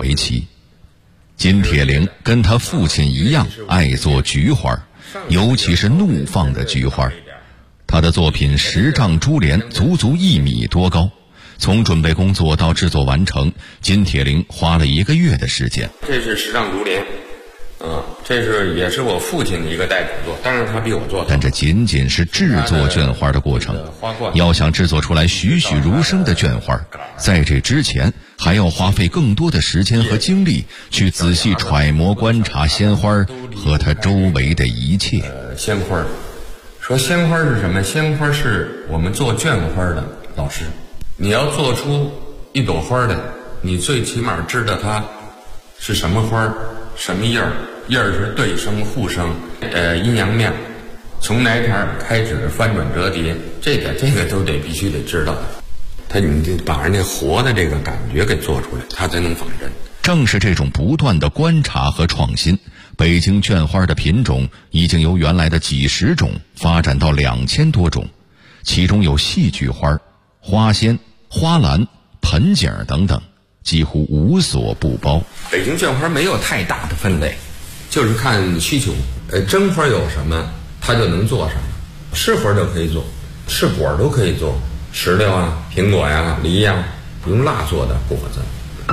为奇。金铁陵跟他父亲一样爱做菊花，尤其是怒放的菊花。他的作品10丈珠帘足足1米多高，从准备工作到制作完成，金铁陵花了1个月的时间。 这是10丈珠帘，这也是我父亲的一个代表作，当然他比我做的。 但这仅仅是制作绢花的过程，要想制作出来栩栩如生的绢花，在这之前还要花费更多的时间和精力去仔细揣摩观察鲜花和它周围的一切。 鲜花，说鲜花是什么？鲜花是我们做绢花的老师。你要做出一朵花来，你最起码知道它是什么花，什么叶儿。叶儿是对生、互生，阴阳面，从哪茬开始翻转折叠，这个都必须得知道的。你得把人家活的这个感觉给做出来，它才能仿真。 正是这种不断的观察和创新，北京绢花的品种已经由原来的几十种发展到2000多种，其中有戏剧花、花仙、花篮、盆景等等，几乎无所不包。 北京绢花没有太大的分类，就是看需求。真花有什么，它就能做什么。是花就可以做，是果都可以做，石榴啊、苹果呀、梨呀，用蜡做的果子。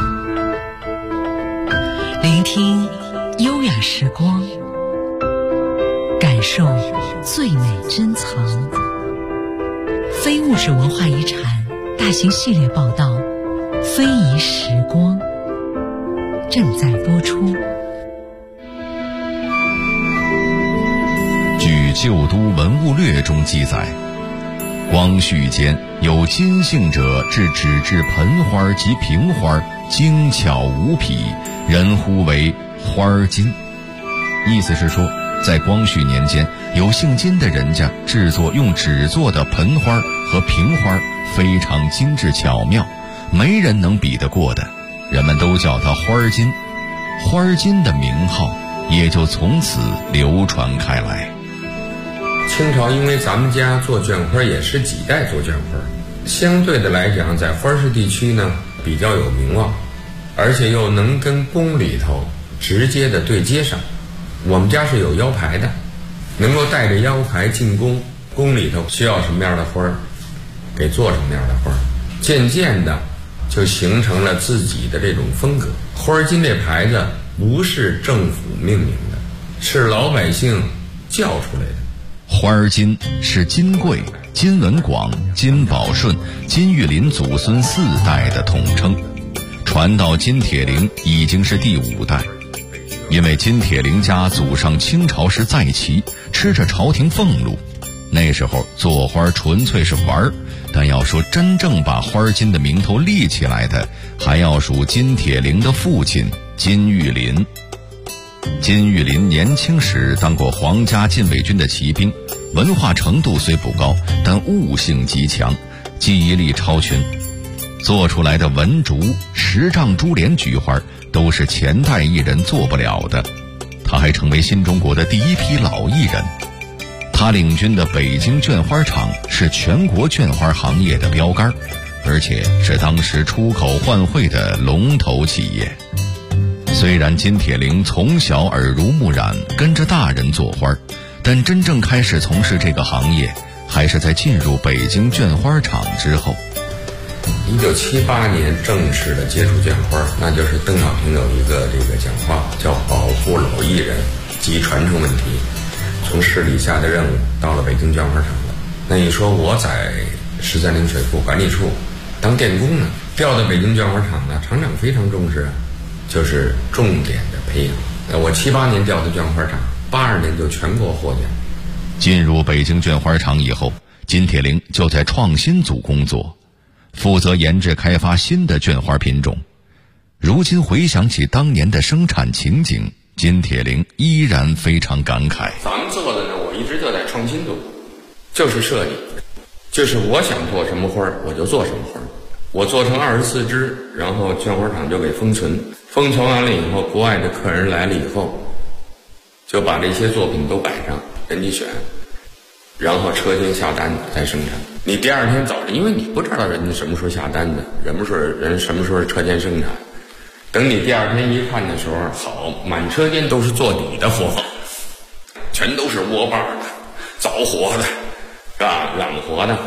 聆听优雅时光，感受最美珍藏。非物质文化遗产大型系列报道《非遗时光》正在播出。 据《旧都文物略》中记载，光绪间有金姓者制纸质盆花及瓶花，精巧无匹，人呼为花金。意思是说，在光绪年间，有姓金的人家制作用纸做的盆花和瓶花非常精致巧妙，没人能比得过的，人们都叫它花金。花金的名号也就从此流传开来。 清朝因为咱们家做绢花也是几代做绢花，相对的来讲，在花市地区呢比较有名望，而且又能跟宫里头直接的对接上。我们家是有腰牌的，能够带着腰牌进宫，宫里头需要什么样的花，给做什么样的花，渐渐的就形成了自己的这种风格。花金这牌子不是政府命名的，是老百姓叫出来的。 花金是金贵、金文广、金宝顺、金玉林祖孙4代的统称，传到金铁陵已经是第5代。因为金铁陵家祖上清朝时在旗，吃着朝廷俸禄，那时候做花纯粹是玩儿，但要说真正把花金的名头立起来的，还要数金铁陵的父亲金玉林。金玉林年轻时当过皇家禁卫军的骑兵，文化程度虽不高，但悟性极强，记忆力超群。做出来的文竹、10丈珠帘菊花都是前代艺人做不了的。他还成为新中国的第1批老艺人。他领军的北京绢花厂是全国绢花行业的标杆，而且是当时出口换汇的龙头企业。虽然金铁陵从小耳濡目染，跟着大人做花，但真正开始从事这个行业，还是在进入北京绢花厂之后。 1978年正式的接触绢花，那就是邓小平有一个讲话，叫保护老艺人及传承问题，从市里下的任务到了北京绢花厂了。那你说我在13陵水库管理处当电工呢，调到北京绢花厂呢，厂长非常重视啊，就是重点的培养。我78年调的绢花厂，82年就全国获奖。 进入北京绢花厂以后，金铁陵就在创新组工作，负责研制开发新的绢花品种。如今回想起当年的生产情景，金铁陵依然非常感慨。 咱们做的呢，我一直就在创新组，就是设计，就是我想做什么花我就做什么花，我做成24支，然后绢花厂就给封存，封存完了以后，国外的客人来了以后，就把这些作品都摆上，人家选，然后车间下单再生产。你第2天早上，因为你不知道人家什么时候下单的，人什么时候车间生产， 等你第二天一看的时候，好，满车间都是做底的火候，全都是窝把的、着火的，是吧？染火的。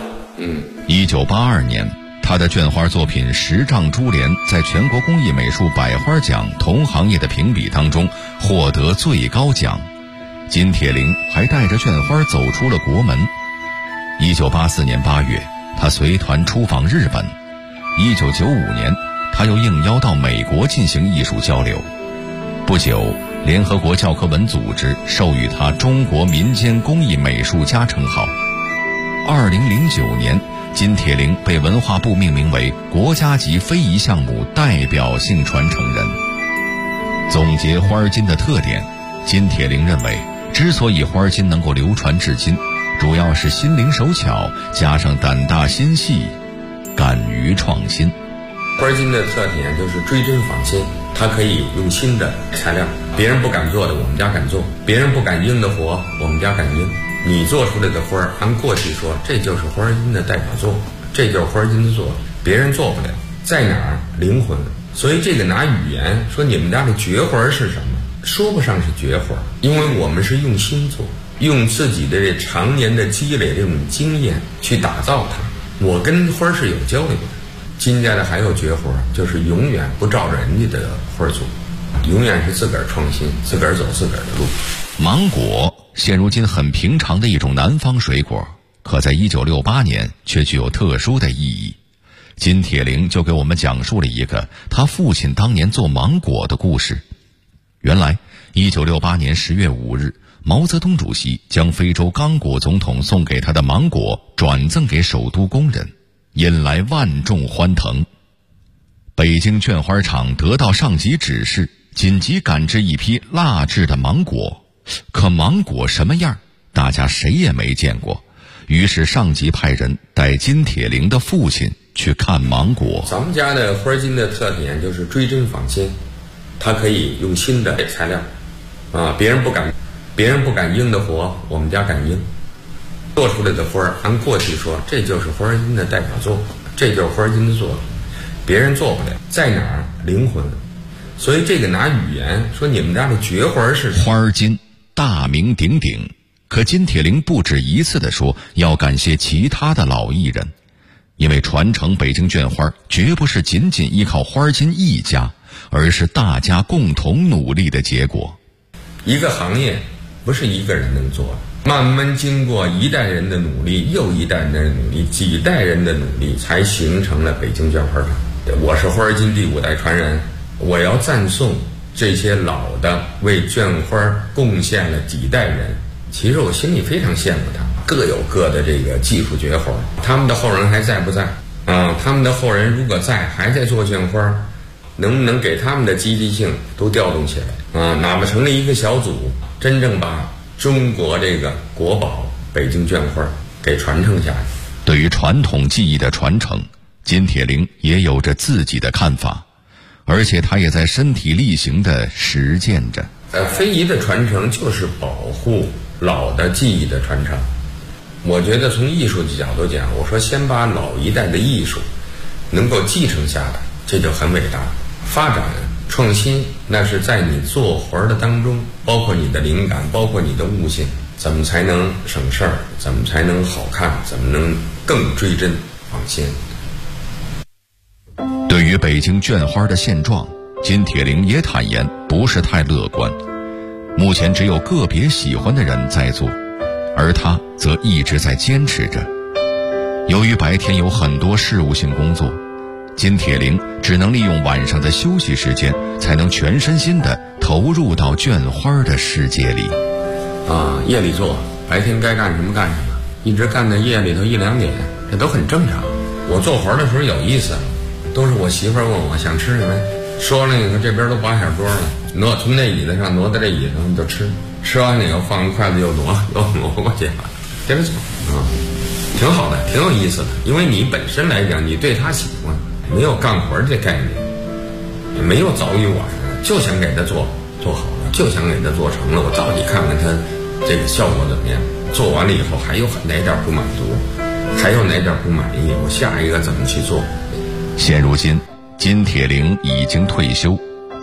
1982年，他的绢花作品《十丈珠帘》在全国工艺美术百花奖同行业的评比当中获得最高奖。金铁霖还带着绢花走出了国门。1984年8月，他随团出访日本。1995年，他又应邀到美国进行艺术交流。不久，联合国教科文组织授予他中国民间工艺美术家称号。2009年，金铁霖被文化部命名为国家级非遗项目代表性传承人。总结花金的特点，金铁霖认为，之所以花金能够流传至今，主要是心灵手巧加上胆大心细，敢于创新。 花金的特点就是追真仿新，它可以用新的材料，别人不敢做的我们家敢做，别人不敢应的活我们家敢应。你做出来的花，按过去说这就是花金的代表作，这就是花金的作，别人做不了。在哪儿？灵魂。所以这个拿语言说你们家的绝花是什么，说不上是绝花，因为我们是用心做，用自己的这常年的积累这种经验去打造它。我跟花是有交流的。金家的还有绝活，就是永远不照人家的花做，永远是自个儿创新，自个儿走自个儿的路。 芒果现如今很平常的一种南方水果，可在1968年却具有特殊的意义。金铁霖就给我们讲述了一个他父亲当年做芒果的故事。原来1968年10月5日，毛泽东主席将非洲刚果总统送给他的芒果转赠给首都工人，引来万众欢腾。北京绢花厂得到上级指示，紧急赶制一批蜡制的芒果。可芒果什么样，大家谁也没见过。于是上级派人带金铁霖的父亲去看芒果。 咱们家的花金的特点就是追真仿新，它可以用新的材料，别人不敢应的活，我们家敢应。做出来的花，按过去说这就是花金的代表作，这就是花金的作，别人做不了。在哪儿？灵魂。所以这个拿语言说你们家的绝花是什么？ 花金大名鼎鼎，可金铁霖不止一次地说要感谢其他的老艺人，因为传承北京绢花绝不是仅仅依靠花金一家，而是大家共同努力的结果。 一个行业不是一个人能做的，慢慢经过一代人的努力，又一代人的努力，几代人的努力，才形成了北京绢花厂。我是花金第5代传人，我要赞颂这些老的为绢花贡献了几代人。其实我心里非常羡慕他们，各有各的这个技术绝活。他们的后人还在不在？他们的后人如果在，还在做绢花，能不能给他们的积极性都调动起来？哪怕成立一个小组，真正把中国这个国宝北京绢花给传承下来。 对于传统技艺的传承，金铁霖也有着自己的看法，而且他也在身体力行地实践着。 非遗的传承就是保护老的技艺的传承。我觉得从艺术的角度讲，我说先把老一代的艺术能够继承下来，这就很伟大。发展创新，那是在你做活的当中，包括你的灵感，包括你的悟性，怎么才能省事儿，怎么才能好看，怎么能更追真仿新。 对于北京绢花的现状，金铁霖也坦言不是太乐观，目前只有个别喜欢的人在做，而他则一直在坚持着。由于白天有很多事务性工作，金铁霖只能利用晚上的休息时间，才能全身心地投入到绢花的世界里。 夜里做，白天该干什么干什么，一直干到夜里头1、2点，这都很正常。我做活的时候有意思，都是我媳妇问我想吃什么，说了以后这边都摆小桌了，从那椅子上挪到这椅子上就吃，吃完了以后放筷子又挪过去，接着做挺好的，挺有意思的。因为你本身来讲，你对他喜欢，没有干活这概念，也没有早与晚，就想给他做好了，就想给他做成了。我到底看看他这个效果怎么样，做完了以后还有哪点不满足，还有哪点不满意，我下一个怎么去做。 现如今金铁霖已经退休，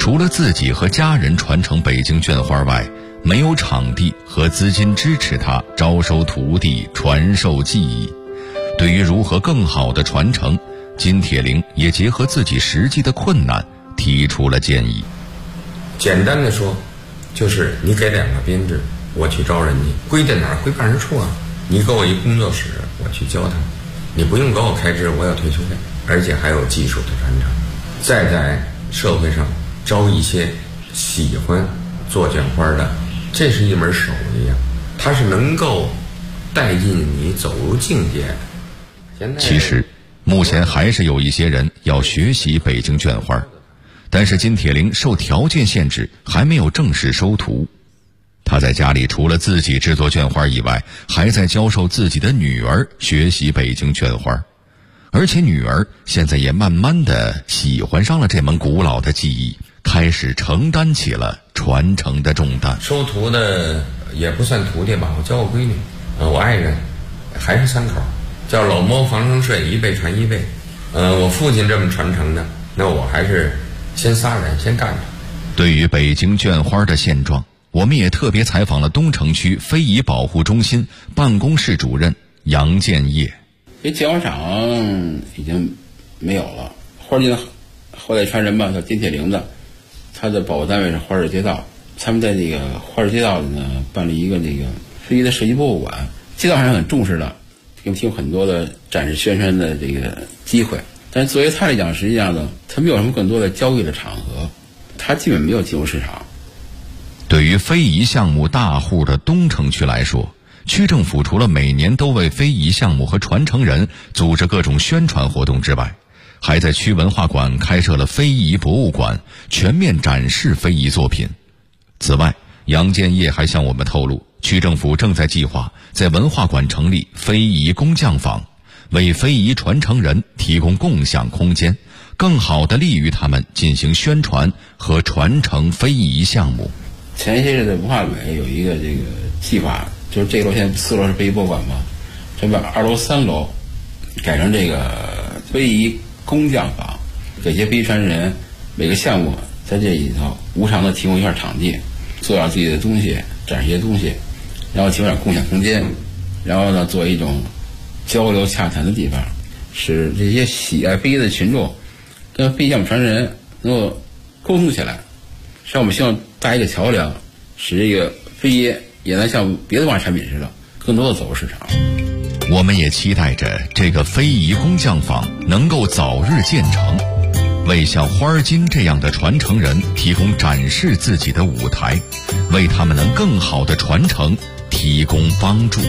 除了自己和家人传承北京绢花外，没有场地和资金支持他招收徒弟、传授技艺。对于如何更好的传承，金铁陵也结合自己实际的困难提出了建议。 简单的说，就是你给2个编制，我去招人去，归在哪儿？归办事处啊。你给我一工作室，我去教他，你不用给我开支，我有退休费，而且还有技术的传承。再在社会上招一些喜欢做绢花的，这是一门手艺啊，它是能够带进你走入境界的。 其实目前还是有一些人要学习北京绢花，但是金铁陵受条件限制，还没有正式收徒。他在家里除了自己制作绢花以外，还在教授自己的女儿学习北京绢花，而且女儿现在也慢慢的喜欢上了这门古老的技艺，开始承担起了传承的重担。 收徒的也不算徒弟吧，我教我闺女，我爱人还是3口，叫老猫防生睡，一辈传一辈。我父亲这么传承的，那我还是先撒人先干着。 对于北京绢花的现状，我们也特别采访了东城区非遗保护中心办公室主任杨建业。 这绢花厂已经没有了，花街后来传人吧，叫金铁陵的，他的保护单位是花市街道，他们在这个花市街道呢办了一个这个非遗的设计博物馆，街道上是很重视的，给我们提供很多的展示宣传的这个机会。但是作为他来讲，实际上呢，他没有什么更多的交易的场合，他基本没有进入市场。 对于非遗项目大户的东城区来说，区政府除了每年都为非遗项目和传承人组织各种宣传活动之外，还在区文化馆开设了非遗博物馆，全面展示非遗作品。此外，杨建业还向我们透露，区政府正在计划在文化馆成立非遗工匠坊，为非遗传承人提供共享空间，更好地利于他们进行宣传和传承非遗项目。 前些日子文化委有一个这个计划，就是这楼现在4楼是非遗博物馆嘛，这把2楼3楼改成这个非遗工匠坊，给些非遗传承人每个项目在这里头无偿的提供一块场地，做点自己的东西，展示一些东西，然后提供点共享空间，然后呢做一种交流洽谈的地方，使这些喜爱非遗的群众跟非遗项目传承人能够沟通起来。实际上我们希望搭一个桥梁，使这个非遗也能像别的文化产品似的更多的走入市场。 我们也期待着这个非遗工匠坊能够早日建成，为像花金这样的传承人提供展示自己的舞台，为他们能更好的传承提供帮助。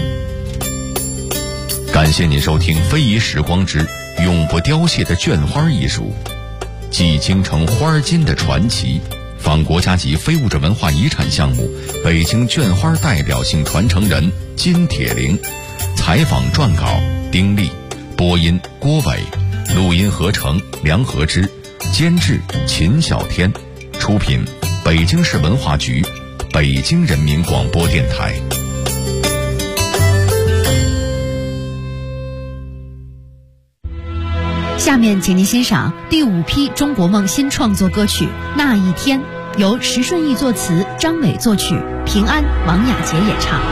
感谢您收听《非遗时光之永不凋谢的绢花艺术》，继京城花金的传奇，访国家级非物质文化遗产项目北京绢花代表性传承人金铁陵。采访撰稿丁力，播音郭伟，录音合成梁和之，监制秦小天，出品北京市文化局，北京人民广播电台。 下面请您欣赏第5批中国梦新创作歌曲《那一天》，由石顺义作词，张伟作曲，平安、王雅洁演唱。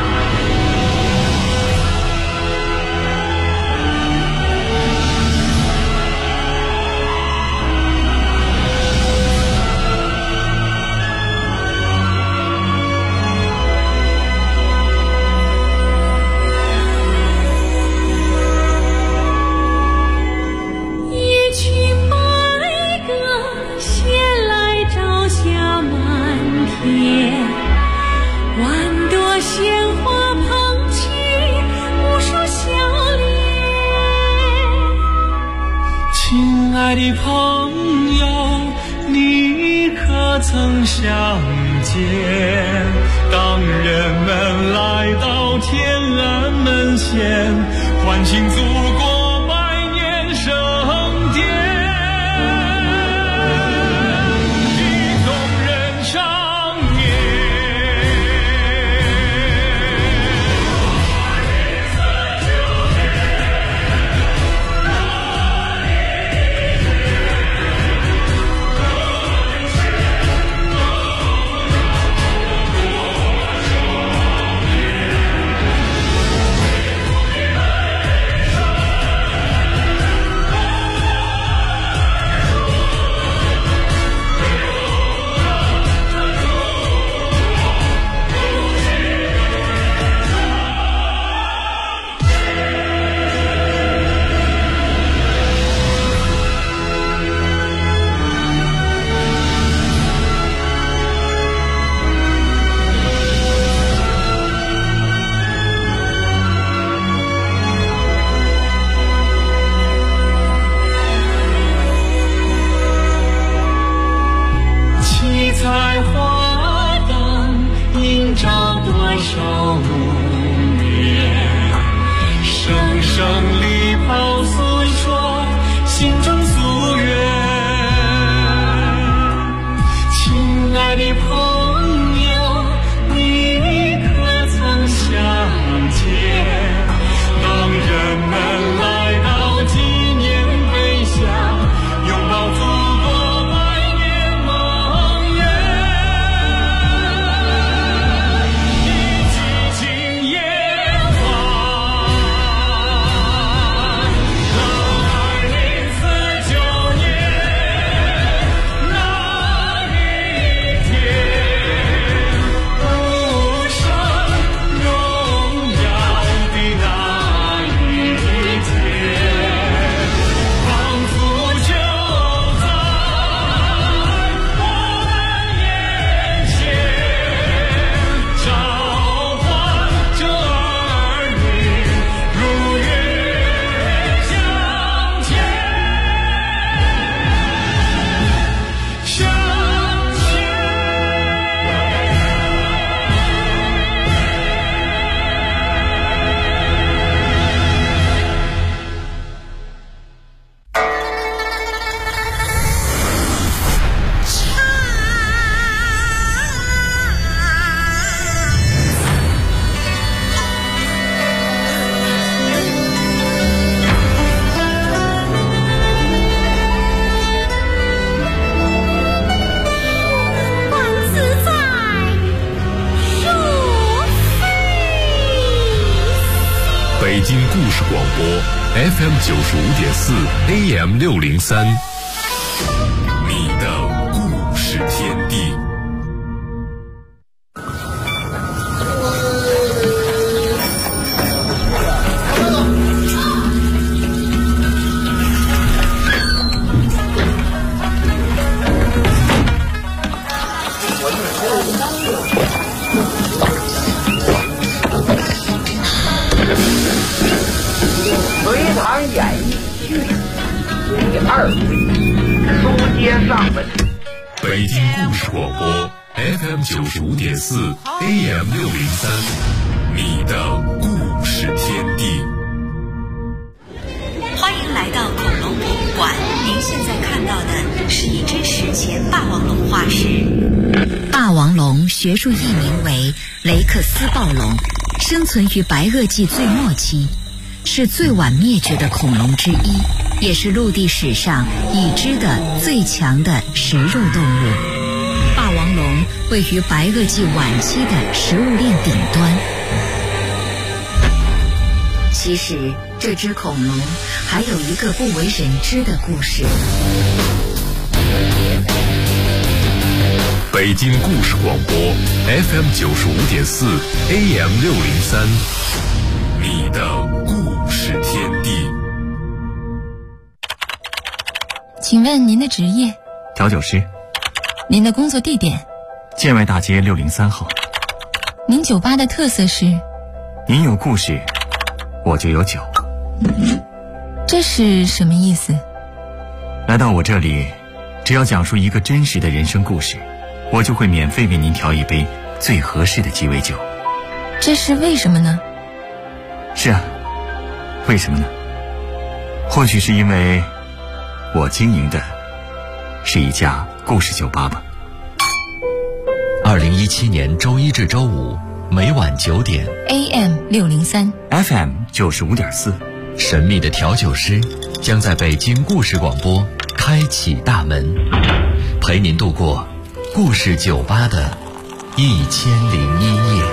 爱的朋友，你可曾相见？当人们来到天安门前，欢庆祖国百年盛典，一动人长眠。 爱的朋友，你可曾想见？当人们来到纪念碑下，拥抱祖国百年梦魇，一起敬夜晚。到2049年那一天，无上荣耀的那一天，仿佛就在我们眼前，召唤着儿女如约向前，向前。 万自在，说非。 北京故事广播 FM 95.4 AM 603，你的故事天地。 隋唐演义第2回，书接上文。 北京故事广播 FM 95.4 AM 603，你的故事天地。 欢迎来到恐龙博物馆，您现在看到的是一只史前霸王龙化石。霸王龙学术译名为雷克斯暴龙，生存于白垩纪最末期，是最晚灭绝的恐龙之一，也是陆地史上已知的最强的食肉动物。霸王龙位于白垩纪晚期的食物链顶端。其实这只恐龙还有一个不为人知的故事。 北京故事广播 FM 95.4 AM 603，你的故事天地。 请问您的职业？ 调酒师。 您的工作地点？ 建外大街603号。 您酒吧的特色是？ 您有故事，我就有酒。 这是什么意思？ 来到我这里，只要讲述一个真实的人生故事，我就会免费为您调一杯最合适的鸡尾酒。 这是为什么呢？ 是啊，为什么呢？或许是因为我经营的是一家故事酒吧吧。 2017年周一至周五每晚9点 AM 603 FM 95.4， 神秘的调酒师将在北京故事广播开启大门，陪您度过故事酒吧的1001夜。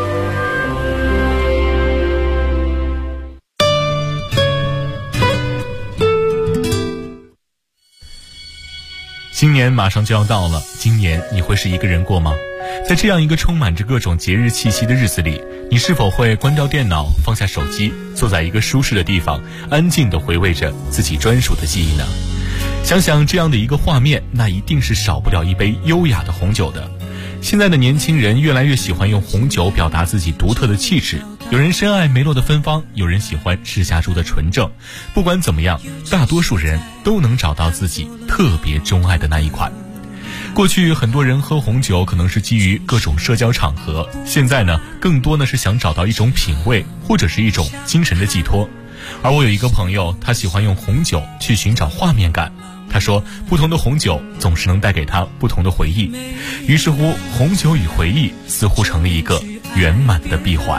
新年马上就要到了，今年你会是一个人过吗？在这样一个充满着各种节日气息的日子里，你是否会关掉电脑，放下手机，坐在一个舒适的地方，安静地回味着自己专属的记忆呢？想想这样的一个画面，那一定是少不了一杯优雅的红酒的。现在的年轻人越来越喜欢用红酒表达自己独特的气质，有人深爱梅洛的芬芳，有人喜欢赤霞珠的纯正。不管怎么样，大多数人都能找到自己特别钟爱的那一款。过去很多人喝红酒可能是基于各种社交场合，现在呢，更多的是想找到一种品味，或者是一种精神的寄托。而我有一个朋友，他喜欢用红酒去寻找画面感。他他说不同的红酒总是能带给他不同的回忆，于是乎红酒与回忆似乎成了一个圆满的闭环。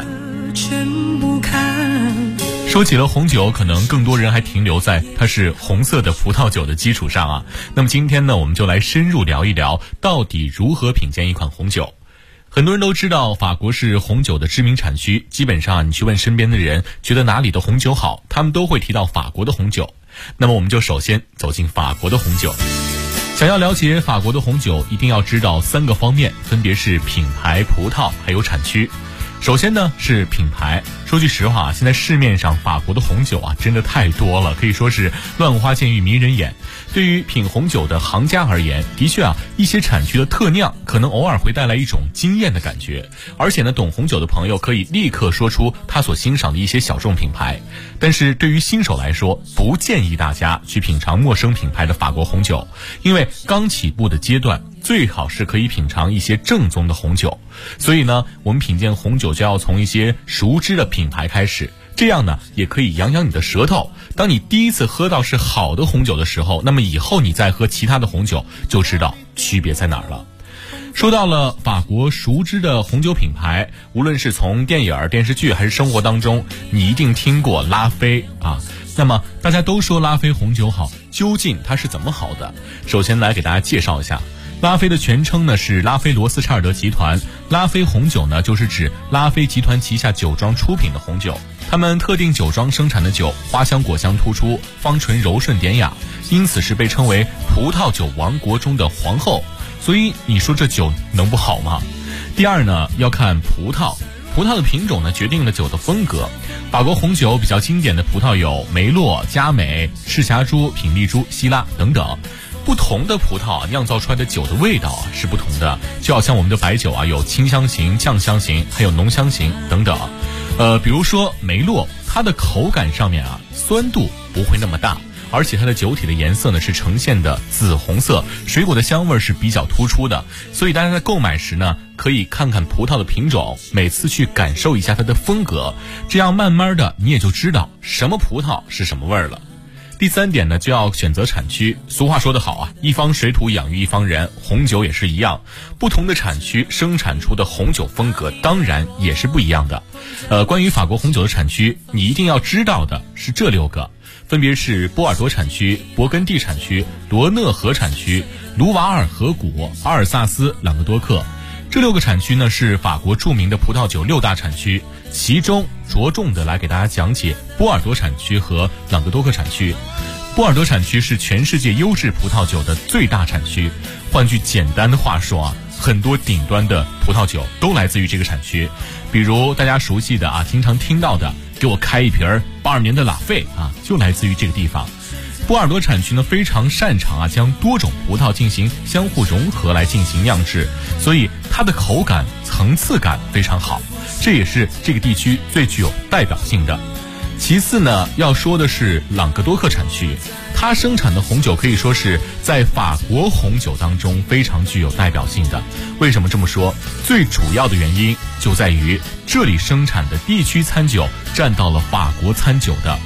说起了红酒，可能更多人还停留在它是红色的葡萄酒的基础上啊。那么今天呢，我们就来深入聊一聊到底如何品鉴一款红酒。很多人都知道法国是红酒的知名产区，基本上你去问身边的人觉得哪里的红酒好，他们都会提到法国的红酒。那么我们就首先走进法国的红酒。想要了解法国的红酒，一定要知道3个方面，分别是品牌、葡萄还有产区。首先呢是品牌，说句实话，现在市面上法国的红酒啊真的太多了，可以说是乱花渐欲迷人眼。对于品红酒的行家而言，的确啊，一些产区的特酿可能偶尔会带来一种惊艳的感觉，而且呢，懂红酒的朋友可以立刻说出他所欣赏的一些小众品牌。但是对于新手来说，不建议大家去品尝陌生品牌的法国红酒，因为刚起步的阶段最好是可以品尝一些正宗的红酒。所以呢，我们品鉴红酒就要从一些熟知的品牌开始，这样呢也可以养养你的舌头。当你第一次喝到是好的红酒的时候，那么以后你再喝其他的红酒就知道区别在哪儿了。说到了法国熟知的红酒品牌，无论是从电影、电视剧还是生活当中，你一定听过拉菲啊。那么大家都说拉菲红酒好，究竟它是怎么好的？首先来给大家介绍一下。拉菲的全称呢是拉菲罗斯柴尔德集团，拉菲红酒呢就是指拉菲集团旗下酒庄出品的红酒，他们特定酒庄生产的酒花香果香突出，芳醇柔顺典雅，因此是被称为葡萄酒王国中的皇后。所以你说这酒能不好吗？第二呢要看葡萄，葡萄的品种呢决定了酒的风格。法国红酒比较经典的葡萄有梅洛、佳美、赤霞珠、品丽珠、希拉等等。不同的葡萄酿造出来的酒的味道是不同的，就好像我们的白酒啊，有清香型、酱香型，还有浓香型等等。比如说梅洛，它的口感上面啊，酸度不会那么大，而且它的酒体的颜色呢是呈现的紫红色，水果的香味是比较突出的。所以大家在购买时呢，可以看看葡萄的品种，每次去感受一下它的风格，这样慢慢的你也就知道什么葡萄是什么味儿了。第3点呢，就要选择产区。俗话说得好啊，一方水土养育一方人，红酒也是一样。不同的产区生产出的红酒风格当然也是不一样的。关于法国红酒的产区，你一定要知道的是这6个，分别是波尔多产区、勃艮第产区、罗讷河产区、卢瓦尔河谷、阿尔萨斯、朗格多克。这6个产区呢是法国著名的葡萄酒6大产区，其中着重的来给大家讲解波尔多产区和朗格多克产区。波尔多产区是全世界优质葡萄酒的最大产区，换句简单的话说啊，很多顶端的葡萄酒都来自于这个产区。比如大家熟悉的啊，经常听到的，给我开一瓶82年的拉菲啊，就来自于这个地方。波尔多产区呢非常擅长啊将多种葡萄进行相互融合来进行酿制，所以它的口感层次感非常好，这也是这个地区最具有代表性的。其次呢要说的是朗格多克产区，它生产的红酒可以说是在法国红酒当中非常具有代表性的。为什么这么说？最主要的原因就在于这里生产的地区餐酒占到了法国餐酒的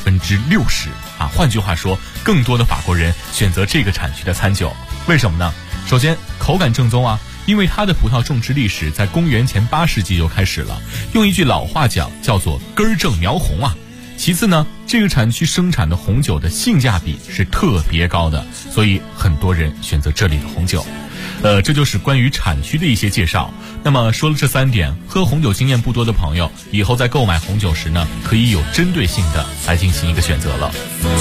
60%啊，换句话说，更多的法国人选择这个产区的餐酒。为什么呢？首先口感正宗啊，因为它的葡萄种植历史在公元前8世纪就开始了，用一句老话讲叫做根正苗红啊。其次呢，这个产区生产的红酒的性价比是特别高的，所以很多人选择这里的红酒。这就是关于产区的一些介绍。那么说了这3点，喝红酒经验不多的朋友，以后在购买红酒时呢，可以有针对性的来进行一个选择了。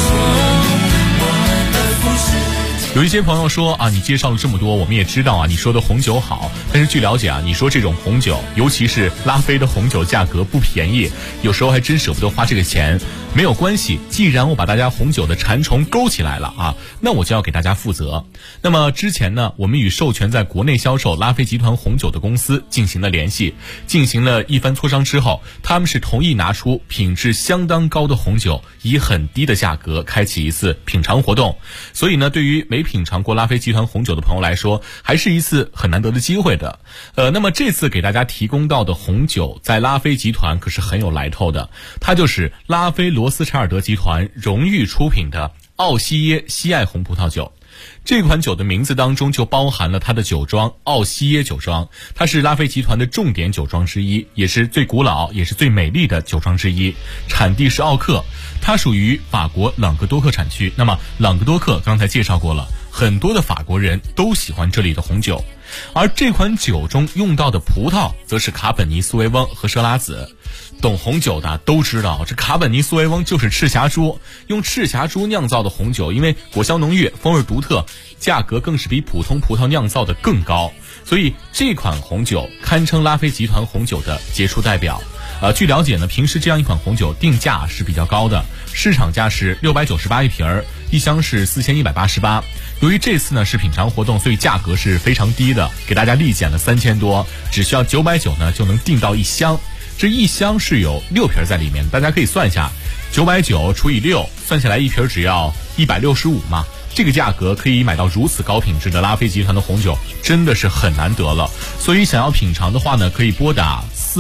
有一些朋友说啊，你介绍了这么多，我们也知道啊，你说的红酒好，但是据了解啊，你说这种红酒，尤其是拉菲的红酒，价格不便宜，有时候还真舍不得花这个钱。没有关系，既然我把大家红酒的馋虫勾起来了啊，那我就要给大家负责。那么之前呢，我们与授权在国内销售拉菲集团红酒的公司进行了联系，进行了一番磋商之后，他们是同意拿出品质相当高的红酒，以很低的价格开启一次品尝活动。所以呢，对于没品尝过拉菲集团红酒的朋友来说，还是一次很难得的机会的。那么这次给大家提供到的红酒，在拉菲集团可是很有来头的，它就是拉菲罗斯柴尔德集团荣誉出品的奥西耶西爱红葡萄酒。这款酒的名字当中就包含了它的酒庄奥西耶酒庄，它是拉菲集团的重点酒庄之一，也是最古老也是最美丽的酒庄之一，产地是奥克，它属于法国朗格多克产区。那么朗格多克刚才介绍过了，很多的法国人都喜欢这里的红酒，而这款酒中用到的葡萄则是卡本尼苏维翁和佘拉子。懂红酒的都知道，这卡本尼苏维翁就是赤霞珠，用赤霞珠酿造的红酒，因为果香浓郁，风味独特，价格更是比普通葡萄酿造的更高，所以这款红酒堪称拉菲集团红酒的杰出代表。据了解呢，平时这样一款红酒定价是比较高的，市场价是698一瓶，一箱是4188。由于这次呢是品尝活动，所以价格是非常低的，给大家立减了3000多，只需要990呢就能订到一箱。这一箱是有6瓶在里面，大家可以算一下，990除以6，算下来一瓶只要165嘛。这个价格可以买到如此高品质的拉菲集团的红酒，真的是很难得了。所以想要品尝的话呢，可以拨打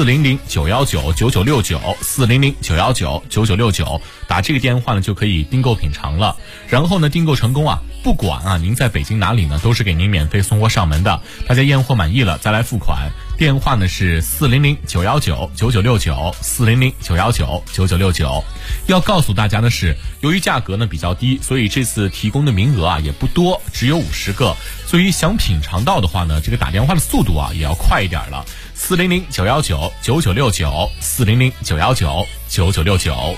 400-919-9969，400-919-9969，打这个电话呢就可以订购品尝了。然后呢，订购成功啊，不管啊您在北京哪里呢，都是给您免费送货上门的。大家验货满意了再来付款，电话呢是400-919-9969，400-919-9969。要告诉大家的是，由于价格呢比较低，所以这次提供的名额啊也不多，只有50个，所以想品尝到的话呢，这个打电话的速度啊也要快一点了。400-919-9969，400-919-9969。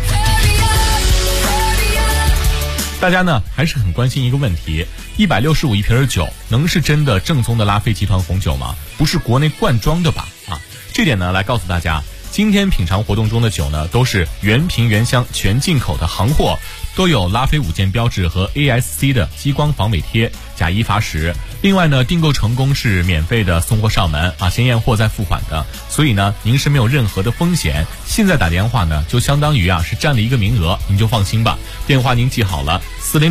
大家呢还是很关心一个问题，165一瓶酒能是真的正宗的拉菲集团红酒吗？不是国内灌装的吧？这点呢来告诉大家，今天品尝活动中的酒呢都是原瓶原箱全进口的行货，都有拉菲5件标志和 ASC 的激光防伪贴，假一罚10。另外呢，订购成功是免费的送货上门先验货再付款的，所以呢您是没有任何的风险。现在打电话呢就相当于是占了一个名额，您就放心吧。电话您记好了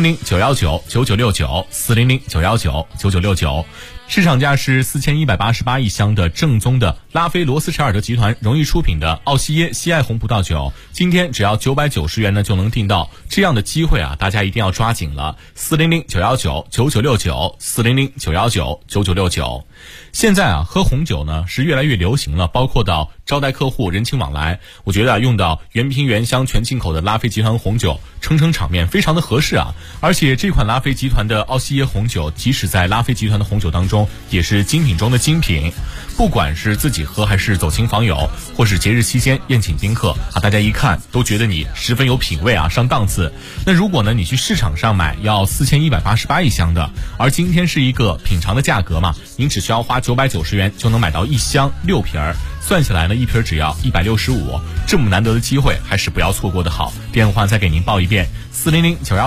，400-919-9969，400-919-9969。市场价是4188一箱的正宗的拉菲罗斯柴尔德集团荣誉出品的奥西耶西爱红葡萄酒，今天只要990元呢就能订到，这样的机会大家一定要抓紧了。400-919-9969，400-919-9969。现在喝红酒呢是越来越流行了，包括到招待客户、人情往来，我觉得用到原瓶原箱全进口的拉菲集团红酒，撑场面非常的合适啊。而且这款拉菲集团的奥西耶红酒，即使在拉菲集团的红酒当中也是精品中的精品，不管是自己喝还是走亲访友，或是节日期间宴请宾客大家一看都觉得你十分有品味上档次。那如果呢你去市场上买要4188一箱的，而今天是一个品尝的价格嘛，您只需要花990元就能买到一箱6瓶，算起来呢一瓶只要165，这么难得的机会还是不要错过的好。电话再给您报一遍，400-919